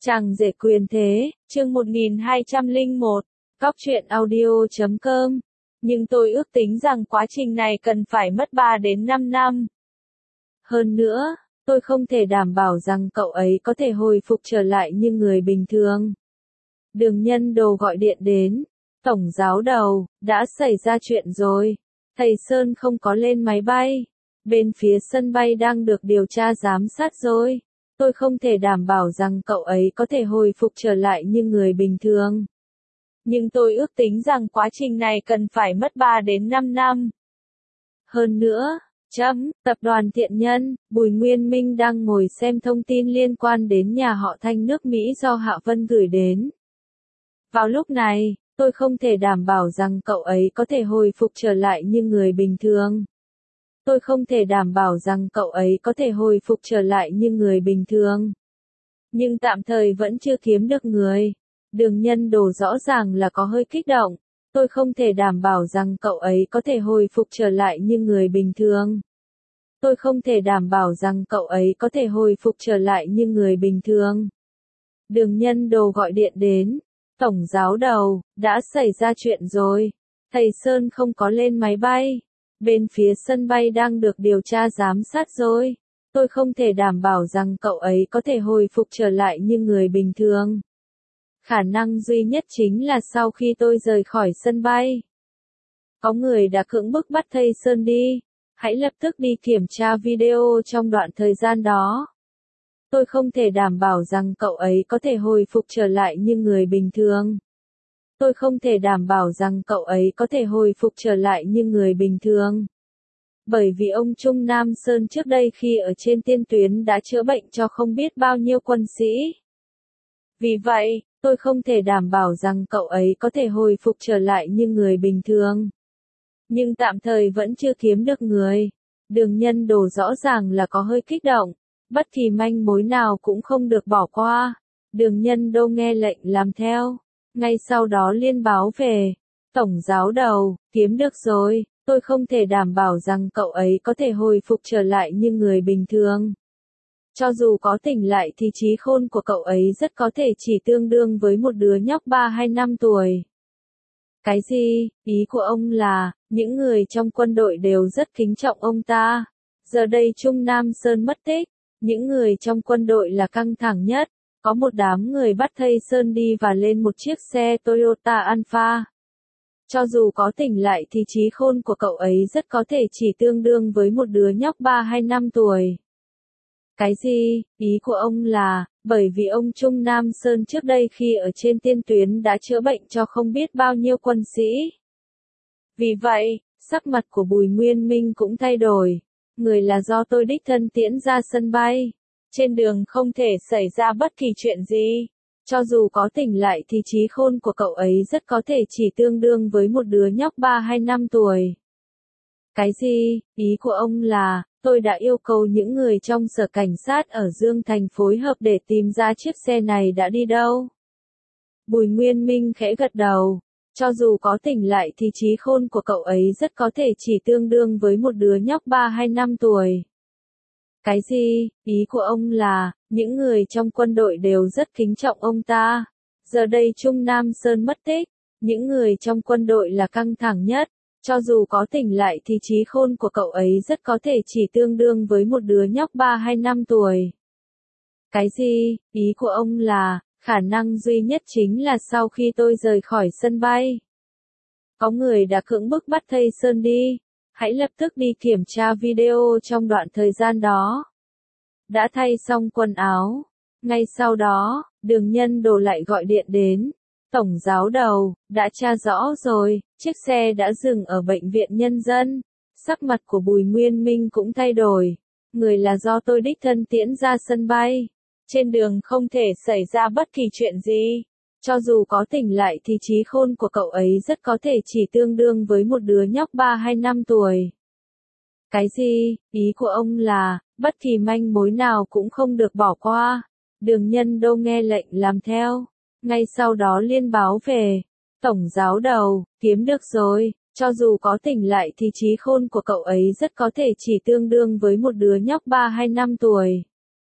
Chàng rể quyền thế, chương 1201, Góc truyện audio.com. Nhưng tôi ước tính rằng quá trình này cần phải mất 3 đến 5 năm. Hơn nữa, tôi không thể đảm bảo rằng cậu ấy có thể hồi phục trở lại như người bình thường. Đường Nhân Đồ gọi điện đến. Tổng giáo đầu, đã xảy ra chuyện rồi. Thầy Sơn không có lên máy bay. Bên phía sân bay đang được điều tra giám sát rồi. Tôi không thể đảm bảo rằng cậu ấy có thể hồi phục trở lại như người bình thường. Nhưng tôi ước tính rằng quá trình này cần phải mất 3 đến 5 năm. Hơn nữa, tập đoàn Thiện Nhân, Bùi Nguyên Minh đang ngồi xem thông tin liên quan đến nhà họ Thanh nước Mỹ do Hạ Vân gửi đến. Vào lúc này, tôi không thể đảm bảo rằng cậu ấy có thể hồi phục trở lại như người bình thường. Tôi không thể đảm bảo rằng cậu ấy có thể hồi phục trở lại như người bình thường. Nhưng tạm thời vẫn chưa kiếm được người. Đường Nhân Đồ rõ ràng là có hơi kích động. Tôi không thể đảm bảo rằng cậu ấy có thể hồi phục trở lại như người bình thường. Tôi không thể đảm bảo rằng cậu ấy có thể hồi phục trở lại như người bình thường. Đường Nhân Đồ gọi điện đến. Tổng giáo đầu, đã xảy ra chuyện rồi. Thầy Sơn không có lên máy bay. Bên phía sân bay đang được điều tra giám sát rồi. Tôi không thể đảm bảo rằng cậu ấy có thể hồi phục trở lại như người bình thường. Khả năng duy nhất chính là sau khi tôi rời khỏi sân bay. Có người đã cưỡng bức bắt thầy Sơn đi. Hãy lập tức đi kiểm tra video trong đoạn thời gian đó. Tôi không thể đảm bảo rằng cậu ấy có thể hồi phục trở lại như người bình thường. Tôi không thể đảm bảo rằng cậu ấy có thể hồi phục trở lại như người bình thường. Bởi vì ông Trung Nam Sơn trước đây khi ở trên tiên tuyến đã chữa bệnh cho không biết bao nhiêu quân sĩ. Vì vậy, tôi không thể đảm bảo rằng cậu ấy có thể hồi phục trở lại như người bình thường. Nhưng tạm thời vẫn chưa kiếm được người. Đường Nhân Đồ rõ ràng là có hơi kích động. Bất kỳ manh mối nào cũng không được bỏ qua. Đường Nhân Đô nghe lệnh làm theo. Ngay sau đó liên báo về. Tổng giáo đầu, kiếm được rồi. Tôi không thể đảm bảo rằng cậu ấy có thể hồi phục trở lại như người bình thường. Cho dù có tỉnh lại thì trí khôn của cậu ấy rất có thể chỉ tương đương với một đứa nhóc 3 hay 5 tuổi. Cái gì? Ý của ông là, những người trong quân đội đều rất kính trọng ông ta. Giờ đây Trung Nam Sơn mất tích. Những người trong quân đội là căng thẳng nhất. Có một đám người bắt thầy Sơn đi và lên một chiếc xe Toyota Alpha. Cho dù có tỉnh lại thì trí khôn của cậu ấy rất có thể chỉ tương đương với một đứa nhóc 3 hay 5 tuổi. Cái gì? Ý của ông là, bởi vì ông Trung Nam Sơn trước đây khi ở trên tiên tuyến đã chữa bệnh cho không biết bao nhiêu quân sĩ. Vì vậy, sắc mặt của Bùi Nguyên Minh cũng thay đổi. Người là do tôi đích thân tiễn ra sân bay. Trên đường không thể xảy ra bất kỳ chuyện gì. Cho dù có tỉnh lại thì trí khôn của cậu ấy rất có thể chỉ tương đương với một đứa nhóc 3 hay 5 tuổi. Cái gì? Ý của ông là, tôi đã yêu cầu những người trong sở cảnh sát ở Dương Thành phối hợp để tìm ra chiếc xe này đã đi đâu? Bùi Nguyên Minh khẽ gật đầu. Cho dù có tỉnh lại thì trí khôn của cậu ấy rất có thể chỉ tương đương với một đứa nhóc 3 hay 5 tuổi. Cái gì? Ý của ông là, những người trong quân đội đều rất kính trọng ông ta. Giờ đây Trung Nam Sơn mất tích. Những người trong quân đội là căng thẳng nhất. Cho dù có tỉnh lại thì trí khôn của cậu ấy rất có thể chỉ tương đương với một đứa nhóc 3 hay 5 tuổi. Cái gì? Ý của ông là, khả năng duy nhất chính là sau khi tôi rời khỏi sân bay. Có người đã cưỡng bức bắt thầy Sơn đi. Hãy lập tức đi kiểm tra video trong đoạn thời gian đó. Đã thay xong quần áo. Ngay sau đó, Đường Nhân Đồ lại gọi điện đến. Tổng giáo đầu, đã tra rõ rồi, chiếc xe đã dừng ở bệnh viện nhân dân. Sắc mặt của Bùi Nguyên Minh cũng thay đổi. Người là do tôi đích thân tiễn ra sân bay. Trên đường không thể xảy ra bất kỳ chuyện gì. Cho dù có tỉnh lại thì trí khôn của cậu ấy rất có thể chỉ tương đương với một đứa nhóc 3 hay 5 tuổi. Cái gì? Ý của ông là, bất kỳ manh mối nào cũng không được bỏ qua. Đường Nhân Đô nghe lệnh làm theo. Ngay sau đó liên báo về. Tổng giáo đầu, kiếm được rồi. Cho dù có tỉnh lại thì trí khôn của cậu ấy rất có thể chỉ tương đương với một đứa nhóc 3 hay 5 tuổi.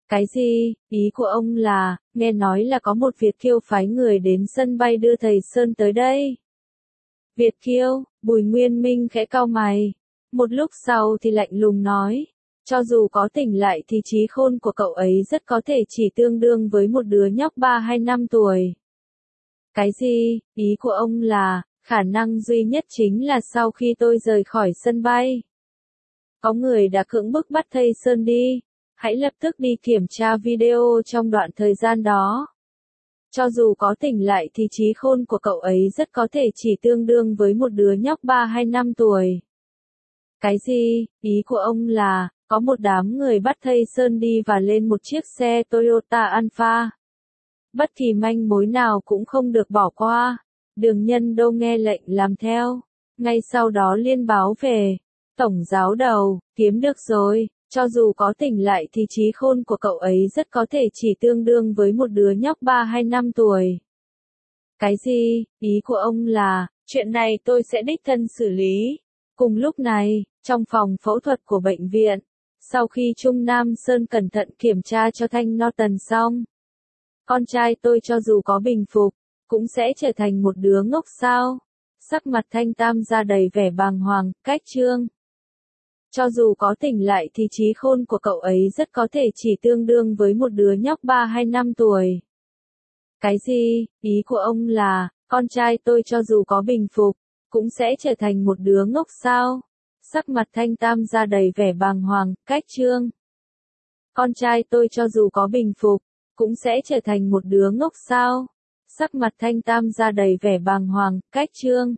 Cái gì? Ý của ông là, nghe nói là có một Việt kiêu phái người đến sân bay đưa thầy Sơn tới đây. Việt kiêu, Bùi Nguyên Minh khẽ cau mày. Một lúc sau thì lạnh lùng nói, cho dù có tỉnh lại thì trí khôn của cậu ấy rất có thể chỉ tương đương với một đứa nhóc 3 hay 5 tuổi. Cái gì? Ý của ông là, khả năng duy nhất chính là sau khi tôi rời khỏi sân bay, có người đã cưỡng bức bắt thầy Sơn đi. Hãy lập tức đi kiểm tra video trong đoạn thời gian đó. Cho dù có tỉnh lại thì trí khôn của cậu ấy rất có thể chỉ tương đương với một đứa nhóc 3 hay 5 tuổi. Cái gì? Ý của ông là, có một đám người bắt thầy Sơn đi và lên một chiếc xe Toyota Alphard. Bất kỳ manh mối nào cũng không được bỏ qua. Đường Nhân Đô nghe lệnh làm theo. Ngay sau đó liên báo về. Tổng giáo đầu, kiếm được rồi. Cho dù có tỉnh lại thì trí khôn của cậu ấy rất có thể chỉ tương đương với một đứa nhóc 3 hay 5 tuổi. Cái gì? Ý của ông là, chuyện này tôi sẽ đích thân xử lý. Cùng lúc này, trong phòng phẫu thuật của bệnh viện, sau khi Trung Nam Sơn cẩn thận kiểm tra cho Thanh Norton xong, con trai tôi cho dù có bình phục, cũng sẽ trở thành một đứa ngốc sao? Sắc mặt Thanh Tam ra đầy vẻ bàng hoàng, cách trương. Cho dù có tỉnh lại thì trí khôn của cậu ấy rất có thể chỉ tương đương với một đứa nhóc 3 hay 5 tuổi. Cái gì? Ý của ông là, con trai tôi cho dù có bình phục, cũng sẽ trở thành một đứa ngốc sao? Sắc mặt Thanh Tam ra đầy vẻ bàng hoàng, cách trương. Con trai tôi cho dù có bình phục, cũng sẽ trở thành một đứa ngốc sao? Sắc mặt Thanh Tam ra đầy vẻ bàng hoàng, cách trương.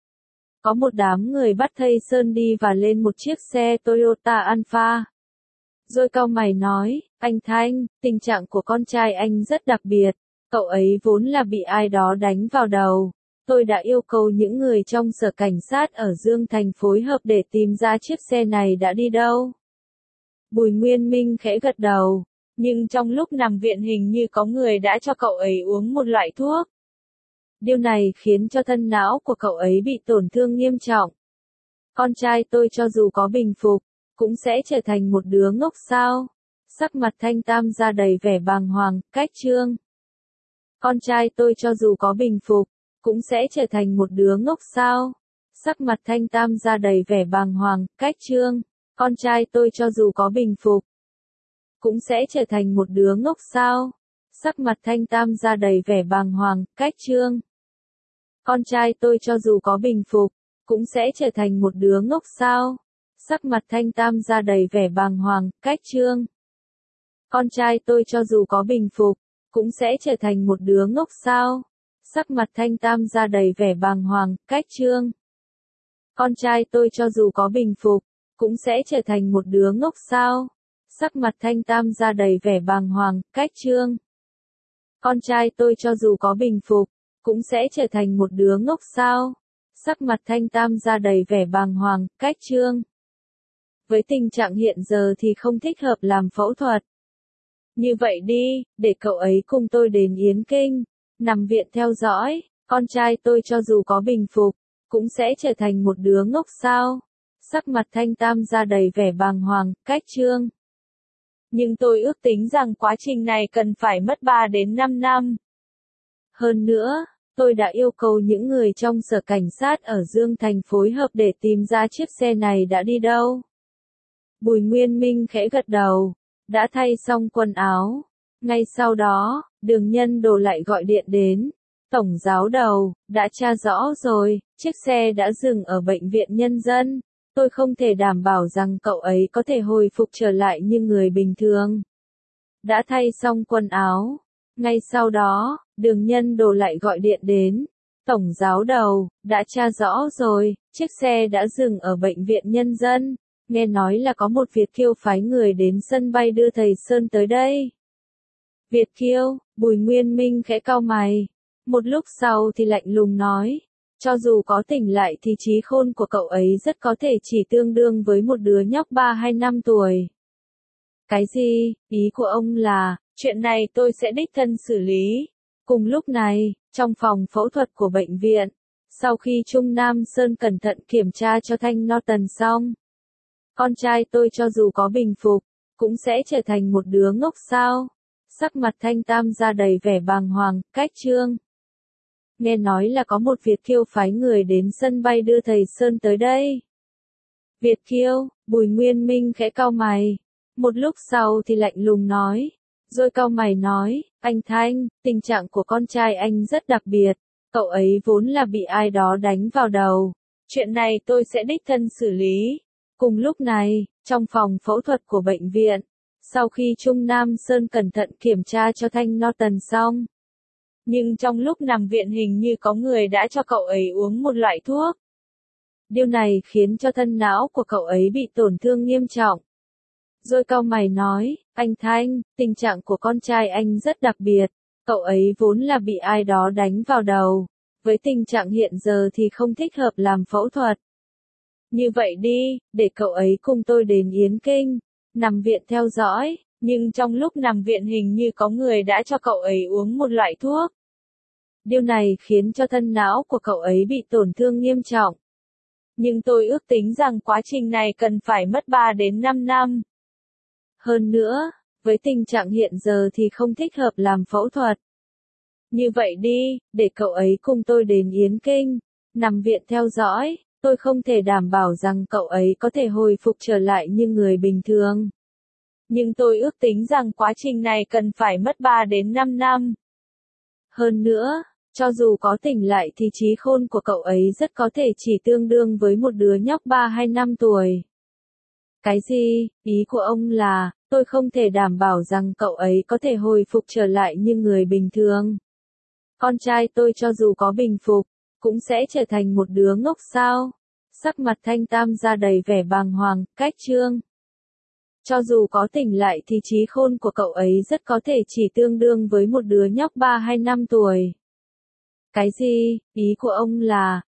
Có một đám người bắt thầy Sơn đi và lên một chiếc xe Toyota Alphard. Rồi cau mày nói, anh Thanh, tình trạng của con trai anh rất đặc biệt. Cậu ấy vốn là bị ai đó đánh vào đầu. Tôi đã yêu cầu những người trong sở cảnh sát ở Dương Thành phối hợp để tìm ra chiếc xe này đã đi đâu. Bùi Nguyên Minh khẽ gật đầu. Nhưng trong lúc nằm viện hình như có người đã cho cậu ấy uống một loại thuốc. Điều này khiến cho thân não của cậu ấy bị tổn thương nghiêm trọng. Con trai tôi cho dù có bình phục, cũng sẽ trở thành một đứa ngốc sao? Sắc mặt Thanh Tam ra đầy vẻ bàng hoàng, cách trương. Con trai tôi cho dù có bình phục, cũng sẽ trở thành một đứa ngốc sao? Sắc mặt Thanh Tam ra đầy vẻ bàng hoàng, cách trương. Con trai tôi cho dù có bình phục, cũng sẽ trở thành một đứa ngốc sao? Sắc mặt Thanh Tam ra đầy vẻ bàng hoàng, cách trương. Con trai tôi cho dù có bình phục, cũng sẽ trở thành một đứa ngốc sao? Sắc mặt Thanh Tam ra đầy vẻ bàng hoàng, cách trương. Con trai tôi cho dù có bình phục, cũng sẽ trở thành một đứa ngốc sao? Sắc mặt Thanh Tam ra đầy vẻ bàng hoàng, cách trương. Con trai tôi cho dù có bình phục, cũng sẽ trở thành một đứa ngốc sao? Sắc mặt Thanh Tam ra đầy vẻ bàng hoàng, cách trương. Con trai tôi cho dù có bình phục, cũng sẽ trở thành một đứa ngốc sao? Sắc mặt Thanh Tam ra đầy vẻ bàng hoàng, cách trương. Với tình trạng hiện giờ thì không thích hợp làm phẫu thuật. Như vậy đi, để cậu ấy cùng tôi đến Yến Kinh, nằm viện theo dõi. Con trai tôi cho dù có bình phục, cũng sẽ trở thành một đứa ngốc sao? Sắc mặt Thanh Tam ra đầy vẻ bàng hoàng, cách trương. Nhưng tôi ước tính rằng quá trình này cần phải mất 3 đến 5 năm. Hơn nữa, tôi đã yêu cầu những người trong sở cảnh sát ở Dương Thành phối hợp để tìm ra chiếc xe này đã đi đâu. Bùi Nguyên Minh khẽ gật đầu, đã thay xong quần áo. Ngay sau đó, Đường Nhân Đô lại gọi điện đến. Tổng giáo đầu, đã tra rõ rồi, chiếc xe đã dừng ở bệnh viện nhân dân. Tôi không thể đảm bảo rằng cậu ấy có thể hồi phục trở lại như người bình thường. Đã thay xong quần áo. Ngay sau đó, Đường Nhân Đô lại gọi điện đến. Tổng giáo đầu, đã tra rõ rồi, chiếc xe đã dừng ở bệnh viện nhân dân. Nghe nói là có một Việt kiêu phái người đến sân bay đưa thầy Sơn tới đây. Việt kiêu, Bùi Nguyên Minh khẽ cau mày. Một lúc sau thì lạnh lùng nói. Cho dù có tỉnh lại thì trí khôn của cậu ấy rất có thể chỉ tương đương với một đứa nhóc 3 hay 5 tuổi. Cái gì? Ý của ông là, chuyện này tôi sẽ đích thân xử lý. Cùng lúc này, trong phòng phẫu thuật của bệnh viện, sau khi Trung Nam Sơn cẩn thận kiểm tra cho Thanh Norton xong, con trai tôi cho dù có bình phục, cũng sẽ trở thành một đứa ngốc sao? Sắc mặt Thanh Tam ra đầy vẻ bàng hoàng, cách Trương. Nghe nói là có một Việt kiêu phái người đến sân bay đưa thầy Sơn tới đây. Việt kiêu, Bùi Nguyên Minh khẽ cau mày. Một lúc sau thì lạnh lùng nói. Rồi cau mày nói, anh Thanh, tình trạng của con trai anh rất đặc biệt. Cậu ấy vốn là bị ai đó đánh vào đầu. Chuyện này tôi sẽ đích thân xử lý. Cùng lúc này, trong phòng phẫu thuật của bệnh viện, sau khi Trung Nam Sơn cẩn thận kiểm tra cho Thanh Norton xong. Nhưng trong lúc nằm viện hình như có người đã cho cậu ấy uống một loại thuốc. Điều này khiến cho thân não của cậu ấy bị tổn thương nghiêm trọng. Rồi cau mày nói, anh Thanh, tình trạng của con trai anh rất đặc biệt. Cậu ấy vốn là bị ai đó đánh vào đầu. Với tình trạng hiện giờ thì không thích hợp làm phẫu thuật. Như vậy đi, để cậu ấy cùng tôi đến Yến Kinh, nằm viện theo dõi, nhưng trong lúc nằm viện hình như có người đã cho cậu ấy uống một loại thuốc. Điều này khiến cho thân não của cậu ấy bị tổn thương nghiêm trọng. Nhưng tôi ước tính rằng quá trình này cần phải mất 3 đến 5 năm. Hơn nữa, với tình trạng hiện giờ thì không thích hợp làm phẫu thuật. Như vậy đi, để cậu ấy cùng tôi đến Yến Kinh, nằm viện theo dõi, tôi không thể đảm bảo rằng cậu ấy có thể hồi phục trở lại như người bình thường. Nhưng tôi ước tính rằng quá trình này cần phải mất 3 đến 5 năm. Hơn nữa, cho dù có tỉnh lại thì trí khôn của cậu ấy rất có thể chỉ tương đương với một đứa nhóc 3 hay 5 tuổi. Cái gì? Ý của ông là, tôi không thể đảm bảo rằng cậu ấy có thể hồi phục trở lại như người bình thường. Con trai tôi cho dù có bình phục, cũng sẽ trở thành một đứa ngốc sao? Sắc mặt Thanh Tam ra đầy vẻ bàng hoàng, cách Trương. Cho dù có tỉnh lại thì trí khôn của cậu ấy rất có thể chỉ tương đương với một đứa nhóc 3 hay 5 tuổi. Cái gì? Ý của ông là,